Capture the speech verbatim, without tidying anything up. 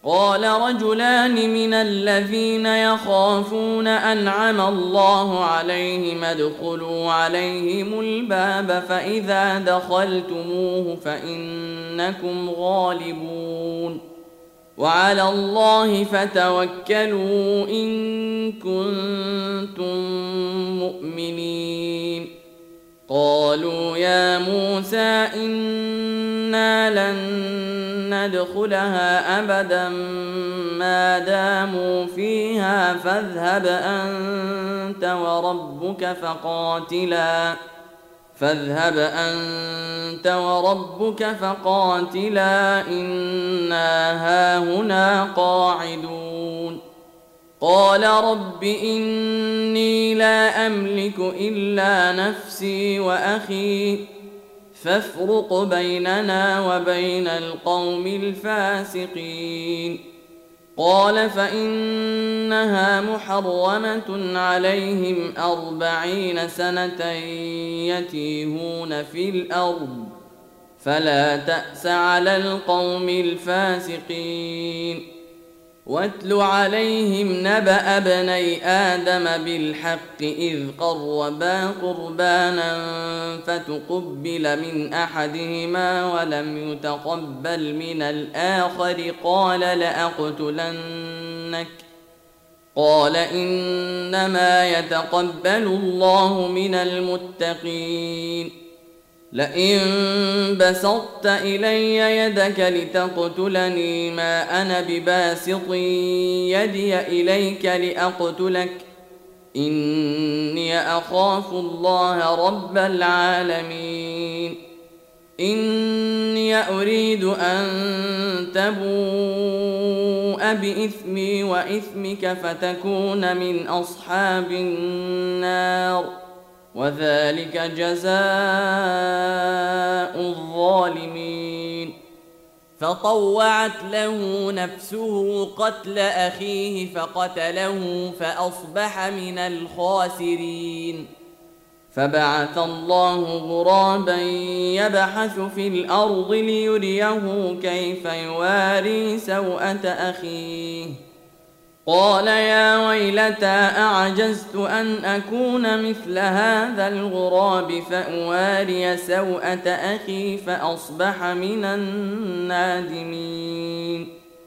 قال رجلان من الذين يخافون أنعم الله عليهم ادخلوا عليهم الباب فإذا دخلتموه فإنكم غالبون وعلى الله فتوكلوا إن كنتم مؤمنين. قالوا يا موسى إنا لن ندخلها أبدا ما داموا فيها فاذهب أنت وربك فقاتلا فاذهب أنت وربك فقاتلا إنا هاهنا قاعدون. قال رب إني لا أملك إلا نفسي وأخي فافرق بيننا وبين القوم الفاسقين. قال فإنها محرمة عليهم أربعين سنة يتيهون في الأرض فلا تأس على القوم الفاسقين. واتل عليهم نبأ ابني آدم بالحق إذ قربا قربانا فتقبل من أحدهما ولم يتقبل من الآخر قال لأقتلنك قال إنما يتقبل الله من المتقين. لئن بسطت إلي يدك لتقتلني ما أنا بباسط يدي إليك لأقتلك إني أخاف الله رب العالمين. إني أريد أن تبوء بإثمي وإثمك فتكون من أصحاب النار وذلك جزاء الظالمين. فطوعت له نفسه قتل أخيه فقتله فأصبح من الخاسرين. فبعث الله غرابا يبحث في الأرض ليريه كيف يواري سوءة أخيه قال يا ويلتى أعجزت أن أكون مثل هذا الغراب فأواري سوءة أخي فأصبح من النادمين.